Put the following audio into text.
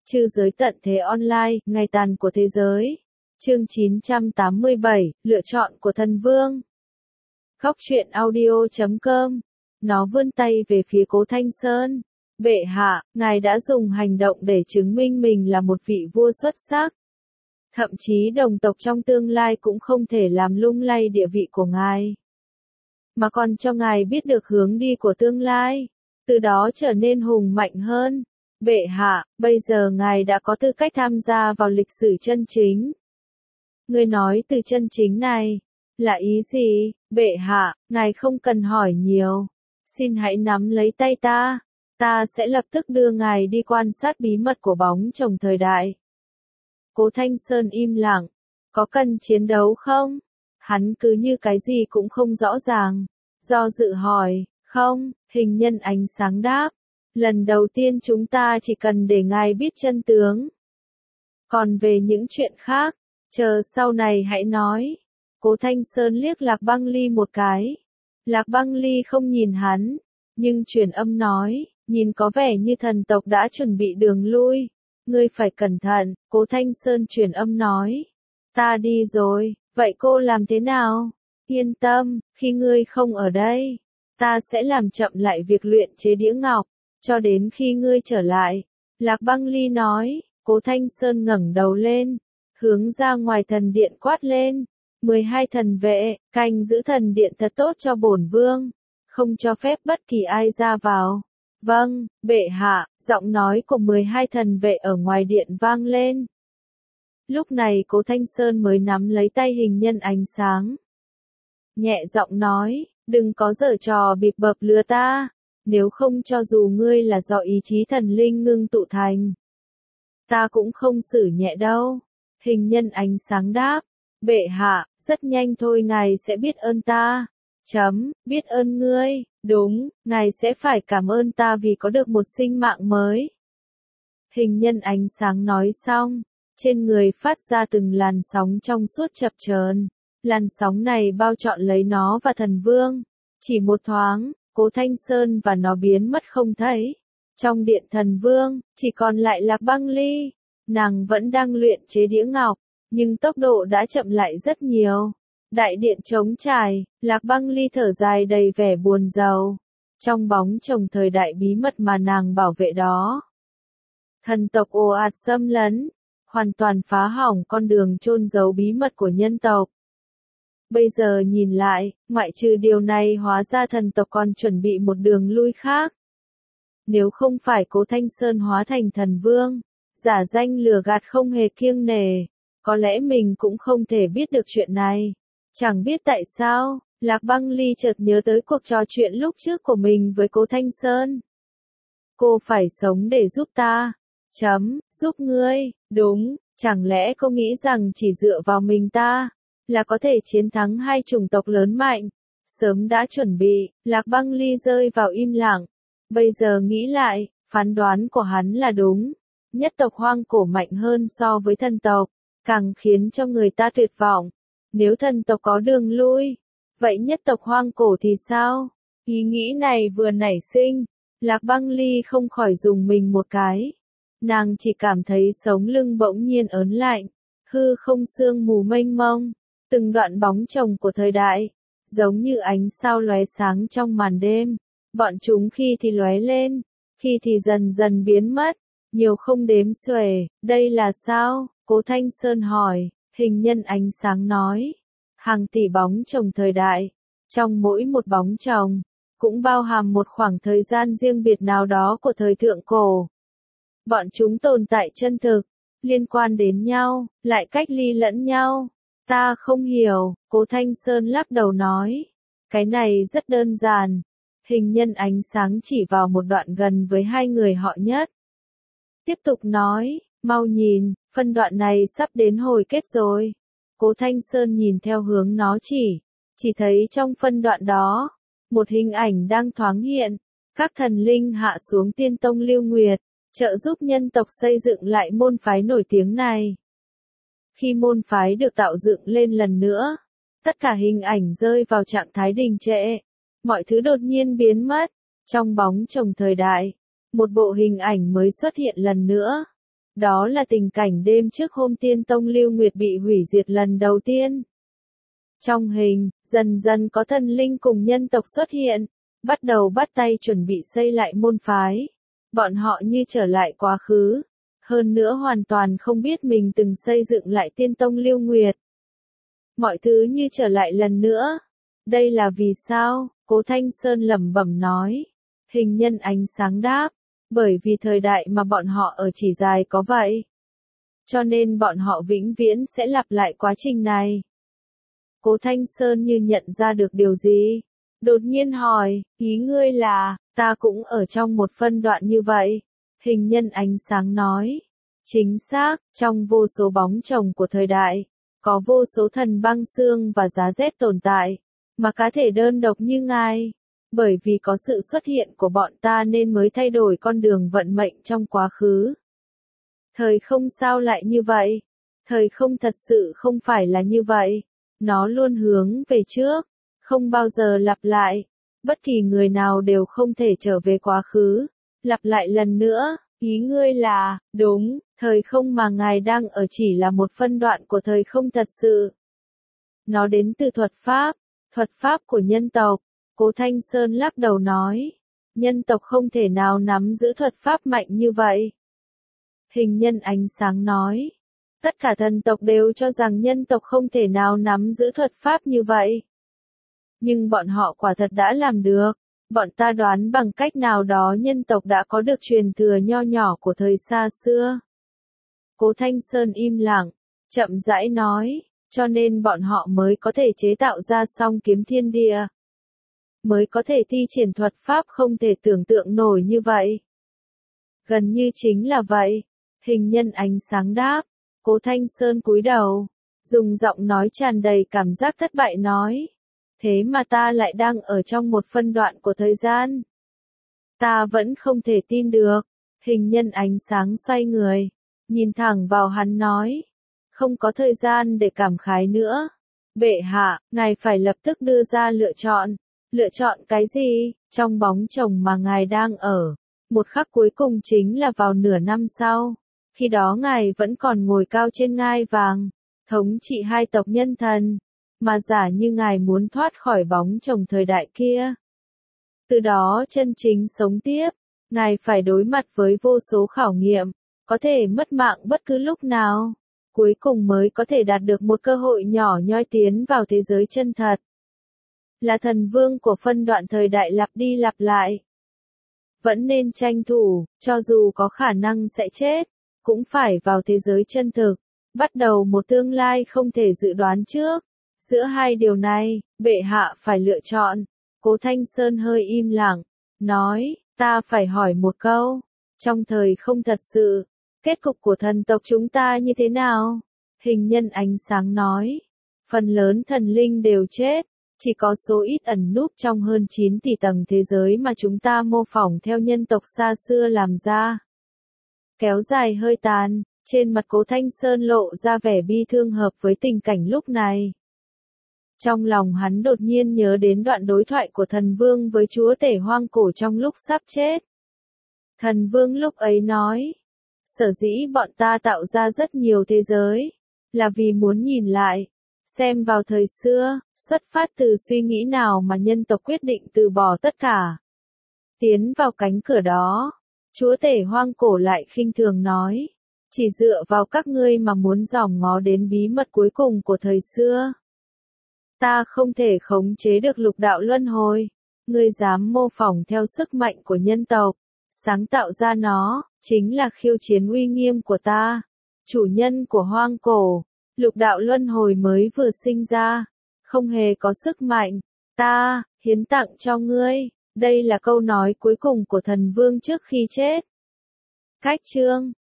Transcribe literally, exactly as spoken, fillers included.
Trư giới tận thế online, ngày tàn của thế giới. Chương chín trăm tám mươi bảy, lựa chọn của thần vương. Góc truyện audio chấm com. Nó vươn tay về phía Cố Thanh Sơn. Bệ hạ, ngài đã dùng hành động để chứng minh mình là một vị vua xuất sắc. Thậm chí đồng tộc trong tương lai cũng không thể làm lung lay địa vị của ngài. Mà còn cho ngài biết được hướng đi của tương lai. Từ đó trở nên hùng mạnh hơn. Bệ hạ, bây giờ ngài đã có tư cách tham gia vào lịch sử chân chính. Ngươi nói từ chân chính này, là ý gì? Bệ hạ, ngài không cần hỏi nhiều. Xin hãy nắm lấy tay ta. Ta sẽ lập tức đưa ngài đi quan sát bí mật của bóng chồng thời đại. Cố Thanh Sơn im lặng. Có cần chiến đấu không? Hắn cứ như cái gì cũng không rõ ràng. Do dự hỏi, không, hình nhân ánh sáng đáp. Lần đầu tiên chúng ta chỉ cần để ngài biết chân tướng. Còn về những chuyện khác, chờ sau này hãy nói. Cố Thanh Sơn liếc Lạc Băng Ly một cái. Lạc Băng Ly không nhìn hắn, nhưng truyền âm nói, nhìn có vẻ như thần tộc đã chuẩn bị đường lui. Ngươi phải cẩn thận, Cố Thanh Sơn truyền âm nói. Ta đi rồi, vậy cô làm thế nào? Yên tâm, khi ngươi không ở đây, ta sẽ làm chậm lại việc luyện chế đĩa ngọc, cho đến khi ngươi trở lại. Lạc Băng Ly nói. Cố Thanh Sơn ngẩng đầu lên, hướng ra ngoài thần điện quát lên. mười hai thần vệ, canh giữ thần điện thật tốt cho bổn vương, không cho phép bất kỳ ai ra vào. Vâng, bệ hạ, giọng nói của mười hai thần vệ ở ngoài điện vang lên. Lúc này Cố Thanh Sơn mới nắm lấy tay hình nhân ánh sáng. Nhẹ giọng nói, đừng có giở trò bịp bợp lừa ta, nếu không cho dù ngươi là do ý chí thần linh ngưng tụ thành. Ta cũng không xử nhẹ đâu. Hình nhân ánh sáng đáp, bệ hạ, rất nhanh thôi ngài sẽ biết ơn ta. Chấm, biết ơn ngươi, đúng, ngài sẽ phải cảm ơn ta vì có được một sinh mạng mới. Hình nhân ánh sáng nói xong, trên người phát ra từng làn sóng trong suốt chập chờn. Làn sóng này bao trọn lấy nó và thần vương. Chỉ một thoáng, Cố Thanh Sơn và nó biến mất không thấy. Trong điện thần vương, chỉ còn lại Lạc Băng Ly. Nàng vẫn đang luyện chế đĩa ngọc, nhưng tốc độ đã chậm lại rất nhiều. Đại điện trống trải, Lạc Băng Ly thở dài đầy vẻ buồn rầu. Trong bóng chồng thời đại bí mật mà nàng bảo vệ đó. Thần tộc ồ ạt xâm lấn, hoàn toàn phá hỏng con đường chôn giấu bí mật của nhân tộc. Bây giờ nhìn lại, ngoại trừ điều này hóa ra thần tộc còn chuẩn bị một đường lui khác. Nếu không phải Cố Thanh Sơn hóa thành thần vương, giả danh lừa gạt không hề kiêng nể, có lẽ mình cũng không thể biết được chuyện này. Chẳng biết tại sao, Lạc Băng Ly chợt nhớ tới cuộc trò chuyện lúc trước của mình với Cố Thanh Sơn. Cô phải sống để giúp ta. Chấm, giúp ngươi, đúng, chẳng lẽ cô nghĩ rằng chỉ dựa vào mình ta, là có thể chiến thắng hai chủng tộc lớn mạnh. Sớm đã chuẩn bị, Lạc Băng Ly rơi vào im lặng. Bây giờ nghĩ lại, phán đoán của hắn là đúng. Nhất tộc hoang cổ mạnh hơn so với thần tộc, càng khiến cho người ta tuyệt vọng. Nếu thần tộc có đường lui, vậy nhất tộc hoang cổ thì sao? Ý nghĩ này vừa nảy sinh, Lạc Băng Ly không khỏi dùng mình một cái. Nàng chỉ cảm thấy sống lưng bỗng nhiên ớn lạnh, hư không sương mù mênh mông, từng đoạn bóng chồng của thời đại, giống như ánh sao lóe sáng trong màn đêm. Bọn chúng khi thì lóe lên, khi thì dần dần biến mất, nhiều không đếm xuể. Đây là sao? Cố Thanh Sơn hỏi. Hình nhân ánh sáng nói, hàng tỷ bóng chồng thời đại, trong mỗi một bóng chồng, cũng bao hàm một khoảng thời gian riêng biệt nào đó của thời thượng cổ. Bọn chúng tồn tại chân thực, liên quan đến nhau, lại cách ly lẫn nhau. Ta không hiểu, Cố Thanh Sơn lắc đầu nói. Cái này rất đơn giản. Hình nhân ánh sáng chỉ vào một đoạn gần với hai người họ nhất. Tiếp tục nói, mau nhìn, phân đoạn này sắp đến hồi kết rồi. Cố Thanh Sơn nhìn theo hướng nó chỉ, chỉ thấy trong phân đoạn đó, một hình ảnh đang thoáng hiện. Các thần linh hạ xuống Tiên Tông Lưu Nguyệt, trợ giúp nhân tộc xây dựng lại môn phái nổi tiếng này. Khi môn phái được tạo dựng lên lần nữa, tất cả hình ảnh rơi vào trạng thái đình trệ. Mọi thứ đột nhiên biến mất. Trong bóng chồng thời đại, một bộ hình ảnh mới xuất hiện lần nữa. Đó là tình cảnh đêm trước hôm Tiên Tông Lưu Nguyệt bị hủy diệt lần đầu tiên. Trong hình, dần dần có thần linh cùng nhân tộc xuất hiện, bắt đầu bắt tay chuẩn bị xây lại môn phái. Bọn họ như trở lại quá khứ, hơn nữa hoàn toàn không biết mình từng xây dựng lại Tiên Tông Lưu Nguyệt. Mọi thứ như trở lại lần nữa. Đây là vì sao? Cố Thanh Sơn lẩm bẩm nói. Hình nhân ánh sáng đáp, bởi vì thời đại mà bọn họ ở chỉ dài có vậy. Cho nên bọn họ vĩnh viễn sẽ lặp lại quá trình này. Cố Thanh Sơn như nhận ra được điều gì. Đột nhiên hỏi, ý ngươi là, ta cũng ở trong một phân đoạn như vậy. Hình nhân ánh sáng nói. Chính xác, trong vô số bóng chồng của thời đại, có vô số thần băng xương và giá rét tồn tại, mà cá thể đơn độc như ngài. Bởi vì có sự xuất hiện của bọn ta nên mới thay đổi con đường vận mệnh trong quá khứ. Thời không sao lại như vậy? Thời không thật sự không phải là như vậy. Nó luôn hướng về trước, không bao giờ lặp lại. Bất kỳ người nào đều không thể trở về quá khứ, lặp lại lần nữa. Ý ngươi là, đúng, thời không mà ngài đang ở chỉ là một phân đoạn của thời không thật sự. Nó đến từ thuật pháp, thuật pháp của nhân tộc. Cố Thanh Sơn lắc đầu nói, nhân tộc không thể nào nắm giữ thuật pháp mạnh như vậy. Hình nhân ánh sáng nói, tất cả thần tộc đều cho rằng nhân tộc không thể nào nắm giữ thuật pháp như vậy. Nhưng bọn họ quả thật đã làm được. Bọn ta đoán bằng cách nào đó nhân tộc đã có được truyền thừa nho nhỏ của thời xa xưa. Cố Thanh Sơn im lặng, chậm rãi nói, cho nên bọn họ mới có thể chế tạo ra song kiếm thiên địa. Mới có thể thi triển thuật pháp không thể tưởng tượng nổi như vậy. Gần như chính là vậy. Hình nhân ánh sáng đáp. Cố Thanh Sơn cúi đầu, dùng giọng nói tràn đầy cảm giác thất bại nói. Thế mà ta lại đang ở trong một phân đoạn của thời gian. Ta vẫn không thể tin được. Hình nhân ánh sáng xoay người, nhìn thẳng vào hắn nói. Không có thời gian để cảm khái nữa. Bệ hạ, ngài phải lập tức đưa ra lựa chọn. Lựa chọn cái gì? Trong bóng chồng mà ngài đang ở. Một khắc cuối cùng chính là vào nửa năm sau. Khi đó ngài vẫn còn ngồi cao trên ngai vàng, thống trị hai tộc nhân thần. Mà giả như ngài muốn thoát khỏi bóng chồng thời đại kia. Từ đó chân chính sống tiếp, ngài phải đối mặt với vô số khảo nghiệm, có thể mất mạng bất cứ lúc nào. Cuối cùng mới có thể đạt được một cơ hội nhỏ nhoi tiến vào thế giới chân thật. Là thần vương của phân đoạn thời đại lặp đi lặp lại. Vẫn nên tranh thủ, cho dù có khả năng sẽ chết, cũng phải vào thế giới chân thực, bắt đầu một tương lai không thể dự đoán trước. Giữa hai điều này, bệ hạ phải lựa chọn. Cố Thanh Sơn hơi im lặng, nói, ta phải hỏi một câu. Trong thời không thật sự, kết cục của thần tộc chúng ta như thế nào? Hình nhân ánh sáng nói, phần lớn thần linh đều chết, chỉ có số ít ẩn núp trong hơn chín tỷ tầng thế giới mà chúng ta mô phỏng theo nhân tộc xa xưa làm ra. Kéo dài hơi tàn, trên mặt Cố Thanh Sơn lộ ra vẻ bi thương hợp với tình cảnh lúc này. Trong lòng hắn đột nhiên nhớ đến đoạn đối thoại của thần vương với chúa tể hoang cổ trong lúc sắp chết. Thần vương lúc ấy nói, sở dĩ bọn ta tạo ra rất nhiều thế giới, là vì muốn nhìn lại, xem vào thời xưa, xuất phát từ suy nghĩ nào mà nhân tộc quyết định từ bỏ tất cả. Tiến vào cánh cửa đó, chúa tể hoang cổ lại khinh thường nói, chỉ dựa vào các ngươi mà muốn dòm ngó đến bí mật cuối cùng của thời xưa. Ta không thể khống chế được lục đạo luân hồi. Ngươi dám mô phỏng theo sức mạnh của nhân tộc, sáng tạo ra nó, chính là khiêu chiến uy nghiêm của ta. Chủ nhân của hoang cổ, lục đạo luân hồi mới vừa sinh ra, không hề có sức mạnh. Ta, hiến tặng cho ngươi. Đây là câu nói cuối cùng của thần vương trước khi chết. Cách chương